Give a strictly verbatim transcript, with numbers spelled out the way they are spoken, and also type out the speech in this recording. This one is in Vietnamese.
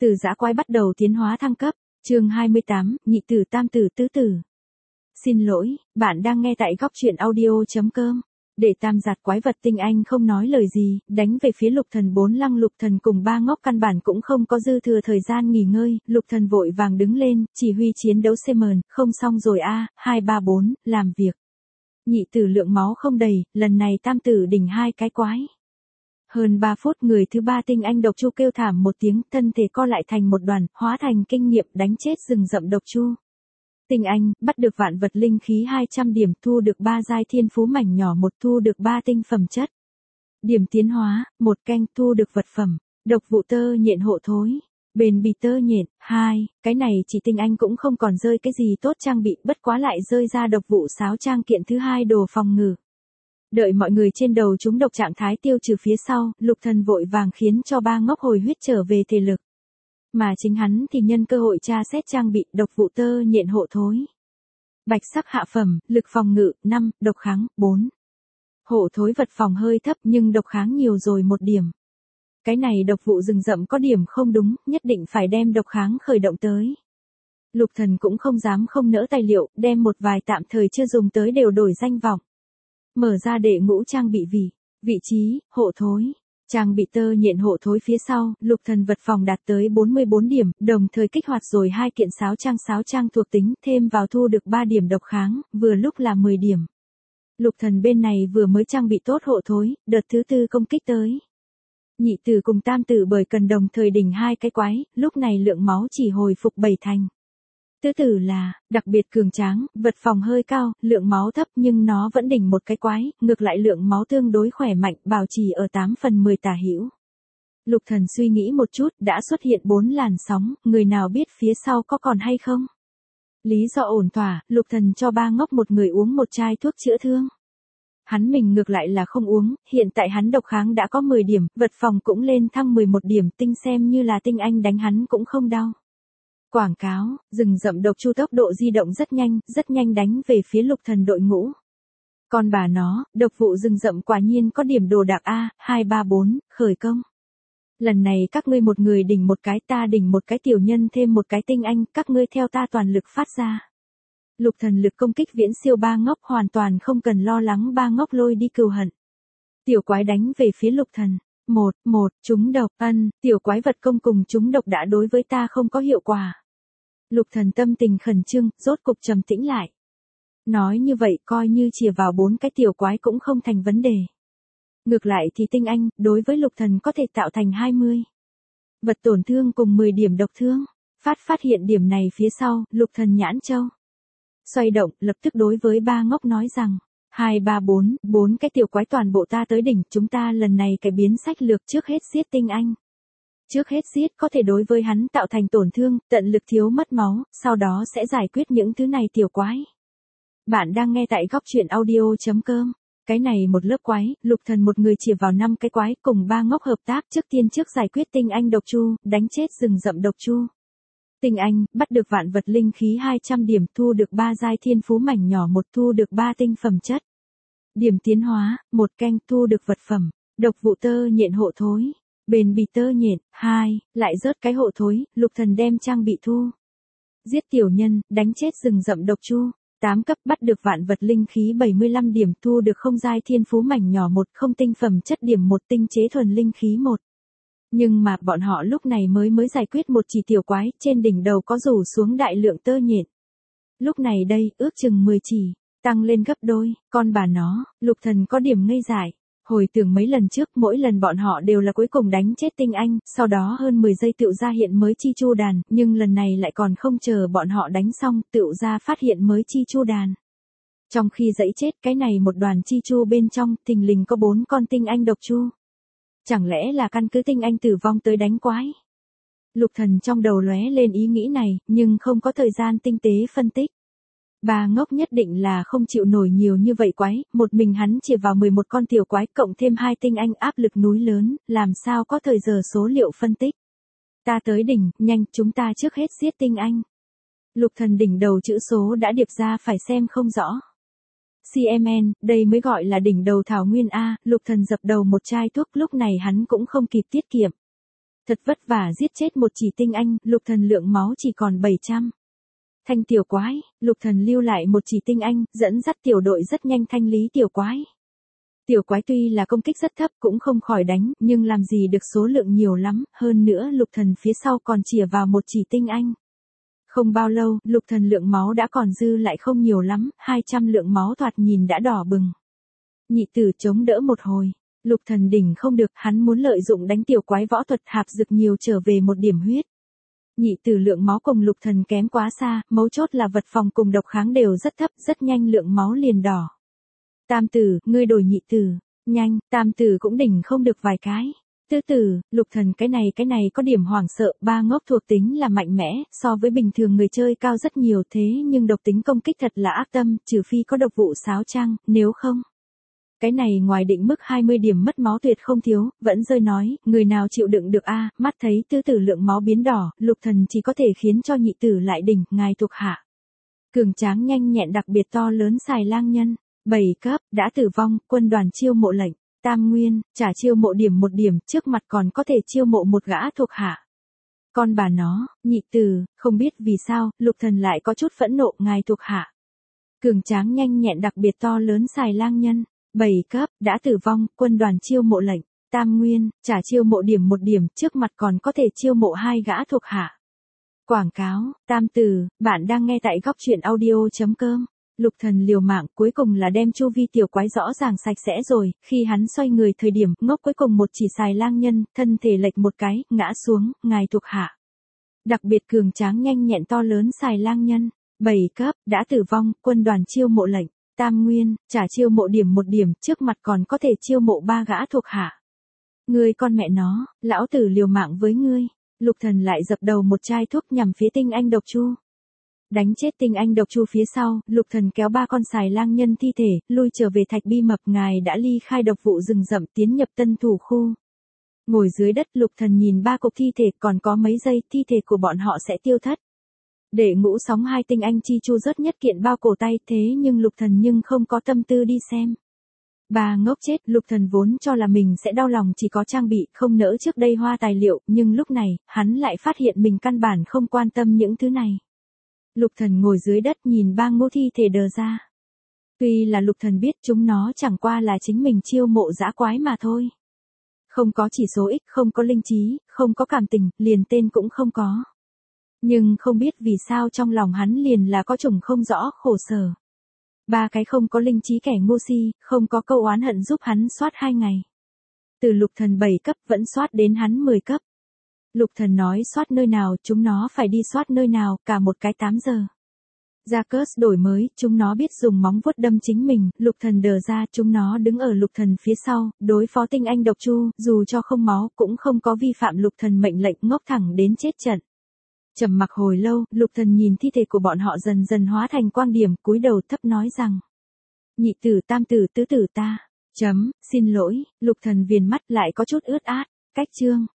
Từ dã quái bắt đầu tiến hóa thăng cấp, chương hai mươi tám, nhị tử tam tử tứ tử. Xin lỗi, bạn đang nghe tại góc truyện audio.com. Để tam giạt quái vật tinh anh không nói lời gì, đánh về phía lục thần bốn lăng. Lục thần cùng ba ngốc căn bản cũng không có dư thừa thời gian nghỉ ngơi, lục thần vội vàng đứng lên, chỉ huy chiến đấu xê mờn, không xong rồi a, hai ba bốn, làm việc. Nhị tử lượng máu không đầy, lần này tam tử đỉnh hai cái quái. Hơn ba phút người thứ ba tinh anh độc chu kêu thảm một tiếng, thân thể co lại thành một đoàn, hóa thành kinh nghiệm đánh chết rừng rậm độc chu. Tinh anh, bắt được vạn vật linh khí hai trăm điểm, thu được ba giai thiên phú mảnh nhỏ một, thu được ba tinh phẩm chất. Điểm tiến hóa, một canh, thu được vật phẩm, độc vụ tơ nhện hộ thối. Bền bì tơ nhện, hai, cái này chỉ tinh anh cũng không còn rơi cái gì tốt trang bị, bất quá lại rơi ra độc vụ sáo trang kiện thứ hai đồ phòng ngự. Đợi mọi người trên đầu chúng độc trạng thái tiêu trừ phía sau, lục thần vội vàng khiến cho ba ngốc hồi huyết trở về thể lực. Mà chính hắn thì nhân cơ hội tra xét trang bị độc vụ tơ nhện hộ thối. Bạch sắc hạ phẩm, lực phòng ngự, năm, độc kháng, bốn. Hộ thối vật phòng hơi thấp nhưng độc kháng nhiều rồi một điểm. Cái này độc vụ rừng rậm có điểm không đúng, nhất định phải đem độc kháng khởi động tới. Lục thần cũng không dám không nỡ tài liệu, đem một vài tạm thời chưa dùng tới đều đổi danh vọng. Mở ra đệ ngũ trang bị vị, vị trí, hộ thối. Trang bị tơ nhện hộ thối phía sau, lục thần vật phòng đạt tới bốn mươi bốn điểm, đồng thời kích hoạt rồi hai kiện sáo trang sáo trang thuộc tính, thêm vào thu được ba điểm độc kháng, vừa lúc là mười điểm. Lục thần bên này vừa mới trang bị tốt hộ thối, đợt thứ tư công kích tới. Nhị tử cùng tam tử bởi cần đồng thời đỉnh hai cái quái, lúc này lượng máu chỉ hồi phục bảy thành. Tứ tử là, đặc biệt cường tráng, vật phòng hơi cao, lượng máu thấp nhưng nó vẫn đỉnh một cái quái, ngược lại lượng máu tương đối khỏe mạnh, bảo trì ở tám phần mười tả hữu. Lục thần suy nghĩ một chút, đã xuất hiện bốn làn sóng, người nào biết phía sau có còn hay không? Lý do ổn thỏa, lục thần cho ba ngốc một người uống một chai thuốc chữa thương. Hắn mình ngược lại là không uống, hiện tại hắn độc kháng đã có mười điểm, vật phòng cũng lên thăng mười một điểm, tinh xem như là tinh anh đánh hắn cũng không đau. Quảng cáo, rừng rậm độc chu tốc độ di động rất nhanh, rất nhanh đánh về phía lục thần đội ngũ. Còn bà nó, độc vụ rừng rậm quả nhiên có điểm đồ đạc A, hai ba bốn, khởi công. Lần này các ngươi một người đỉnh một cái, ta đỉnh một cái tiểu nhân thêm một cái tinh anh, các ngươi theo ta toàn lực phát ra. Lục thần lực công kích viễn siêu ba ngốc, hoàn toàn không cần lo lắng ba ngốc lôi đi cừu hận. Tiểu quái đánh về phía lục thần. Một, một, chúng độc, ân, tiểu quái vật công cùng chúng độc đã đối với ta không có hiệu quả. Lục thần tâm tình khẩn trương, rốt cục trầm tĩnh lại. Nói như vậy coi như chìa vào bốn cái tiểu quái cũng không thành vấn đề. Ngược lại thì tinh anh, đối với lục thần có thể tạo thành hai mươi. Vật tổn thương cùng mười điểm độc thương. Phát phát hiện điểm này phía sau, lục thần nhãn châu. Xoay động, lập tức đối với ba ngốc nói rằng. Hai ba bốn, bốn cái tiểu quái toàn bộ ta tới đỉnh, chúng ta lần này cải biến sách lược trước hết giết tinh anh. Trước hết giết có thể đối với hắn tạo thành tổn thương, tận lực thiếu mất máu, sau đó sẽ giải quyết những thứ này tiểu quái. Bạn đang nghe tại góc truyện audio.com. Cái này một lớp quái, lục thần một người chìa vào năm cái quái, cùng ba ngốc hợp tác trước tiên trước giải quyết tinh anh độc chu, đánh chết rừng rậm độc chu. Tinh anh, bắt được vạn vật linh khí hai trăm điểm, thu được ba giai thiên phú mảnh nhỏ một, thu được ba tinh phẩm chất. Điểm tiến hóa, một canh, thu được vật phẩm, độc vụ tơ nhện hộ thối. Bền bì tơ nhện, hai, lại rớt cái hộ thối, lục thần đem trang bị thu. Giết tiểu nhân, đánh chết rừng rậm độc chu. tám cấp bắt được vạn vật linh khí bảy mươi lăm điểm, thu được không giai thiên phú mảnh nhỏ một, không tinh phẩm chất điểm một, tinh chế thuần linh khí một. Nhưng mà bọn họ lúc này mới mới giải quyết một chỉ tiểu quái, trên đỉnh đầu có rủ xuống đại lượng tơ nhện. Lúc này đây, ước chừng mười chỉ, tăng lên gấp đôi, con bà nó, lục thần có điểm ngây dại. Hồi tưởng mấy lần trước, mỗi lần bọn họ đều là cuối cùng đánh chết tinh anh, sau đó hơn mười giây tựu ra hiện mới chi chu đàn, nhưng lần này lại còn không chờ bọn họ đánh xong, tựu ra phát hiện mới chi chu đàn. Trong khi dẫy chết cái này một đoàn chi chu bên trong, thình lình có bốn con tinh anh độc chu. Chẳng lẽ là căn cứ tinh anh tử vong tới đánh quái? Lục thần trong đầu lóe lên ý nghĩ này, nhưng không có thời gian tinh tế phân tích. Ba ngốc nhất định là không chịu nổi nhiều như vậy quái, một mình hắn chỉ vào mười một con tiểu quái cộng thêm hai tinh anh áp lực núi lớn, làm sao có thời giờ số liệu phân tích. Ta tới đỉnh, nhanh, chúng ta trước hết giết tinh anh. Lục thần đỉnh đầu chữ số đã điệp ra phải xem không rõ. xê em en, đây mới gọi là đỉnh đầu thảo nguyên A, lục thần dập đầu một chai thuốc, lúc này hắn cũng không kịp tiết kiệm. Thật vất vả giết chết một chỉ tinh anh, lục thần lượng máu chỉ còn bảy trăm. Thanh tiểu quái, lục thần lưu lại một chỉ tinh anh, dẫn dắt tiểu đội rất nhanh thanh lý tiểu quái. Tiểu quái tuy là công kích rất thấp cũng không khỏi đánh, nhưng làm gì được số lượng nhiều lắm, hơn nữa lục thần phía sau còn chìa vào một chỉ tinh anh. Không bao lâu, lục thần lượng máu đã còn dư lại không nhiều lắm, hai trăm lượng máu thoạt nhìn đã đỏ bừng. Nhị tử chống đỡ một hồi, lục thần đỉnh không được, hắn muốn lợi dụng đánh tiểu quái võ thuật hạp dược nhiều trở về một điểm huyết. Nhị tử lượng máu cùng lục thần kém quá xa, mấu chốt là vật phòng cùng độc kháng đều rất thấp, rất nhanh lượng máu liền đỏ. Tam tử, ngươi đổi nhị tử, nhanh, tam tử cũng đỉnh không được vài cái. Tứ tử, lục thần cái này cái này có điểm hoảng sợ, ba ngốc thuộc tính là mạnh mẽ, so với bình thường người chơi cao rất nhiều thế nhưng độc tính công kích thật là ác tâm, trừ phi có độc vụ sáo trăng, nếu không. Cái này ngoài định mức hai mươi điểm mất máu tuyệt không thiếu, vẫn rơi nói, người nào chịu đựng được a? Mắt thấy tứ tử lượng máu biến đỏ, lục thần chỉ có thể khiến cho nhị tử lại đỉnh, ngài thuộc hạ. Cường tráng nhanh nhẹn đặc biệt to lớn xài lang nhân, bảy cấp, đã tử vong, quân đoàn chiêu mộ lệnh, tam nguyên, trả chiêu mộ điểm một điểm, trước mặt còn có thể chiêu mộ một gã thuộc hạ. Con bà nó, nhị tử, không biết vì sao, lục thần lại có chút phẫn nộ, ngài thuộc hạ. Cường tráng nhanh nhẹn đặc biệt to lớn xài lang nhân. bảy cấp, đã tử vong, quân đoàn chiêu mộ lệnh, tam nguyên, trả chiêu mộ điểm một điểm, trước mặt còn có thể chiêu mộ hai gã thuộc hạ. Quảng cáo, tam tử, bạn đang nghe tại góc truyện audio.com. Lục thần liều mạng cuối cùng là đem chu vi tiểu quái rõ ràng sạch sẽ rồi, khi hắn xoay người thời điểm, ngốc cuối cùng một chỉ xài lang nhân, thân thể lệch một cái, ngã xuống, ngài thuộc hạ. Đặc biệt cường tráng nhanh nhẹn to lớn xài lang nhân, bảy cấp, đã tử vong, quân đoàn chiêu mộ lệnh. Tam nguyên, trả chiêu mộ điểm một điểm, trước mặt còn có thể chiêu mộ ba gã thuộc hạ. Ngươi con mẹ nó, lão tử liều mạng với ngươi. Lục thần lại dập đầu một chai thuốc nhằm phía tinh anh độc chu. Đánh chết tinh anh độc chu phía sau, lục thần kéo ba con xài lang nhân thi thể, lui trở về thạch bi mập, ngài đã ly khai độc vụ rừng rậm tiến nhập tân thủ khu. Ngồi dưới đất lục thần nhìn ba cục thi thể, còn có mấy giây thi thể của bọn họ sẽ tiêu thất. Để ngũ sóng hai tinh anh chi chu rớt nhất kiện bao cổ tay, thế nhưng lục thần nhưng không có tâm tư đi xem. Bà ngốc chết, lục thần vốn cho là mình sẽ đau lòng chỉ có trang bị, không nỡ trước đây hoa tài liệu, nhưng lúc này, hắn lại phát hiện mình căn bản không quan tâm những thứ này. Lục thần ngồi dưới đất nhìn ba ngũ thi thể đờ ra. Tuy là lục thần biết chúng nó chẳng qua là chính mình chiêu mộ dã quái mà thôi. Không có chỉ số ích, không có linh trí, không có cảm tình, liền tên cũng không có. Nhưng không biết vì sao trong lòng hắn liền là có chủng không rõ khổ sở. Ba cái không có linh trí kẻ ngu si, không có câu oán hận giúp hắn soát hai ngày. Từ lục thần bảy cấp vẫn soát đến hắn mười cấp. Lục thần nói soát nơi nào, chúng nó phải đi soát nơi nào, cả một cái tám giờ. Gia Cớt đổi mới, chúng nó biết dùng móng vuốt đâm chính mình, lục thần đờ ra, chúng nó đứng ở lục thần phía sau, đối phó tinh anh độc chu, dù cho không máu, cũng không có vi phạm lục thần mệnh lệnh, ngốc thẳng đến chết trận. Trầm mặc hồi lâu, lục thần nhìn thi thể của bọn họ dần dần hóa thành quang điểm, cúi đầu thấp nói rằng. Nhị tử, tam tử, tứ tử ta. Chấm, xin lỗi, lục thần viền mắt lại có chút ướt át. Cách chương.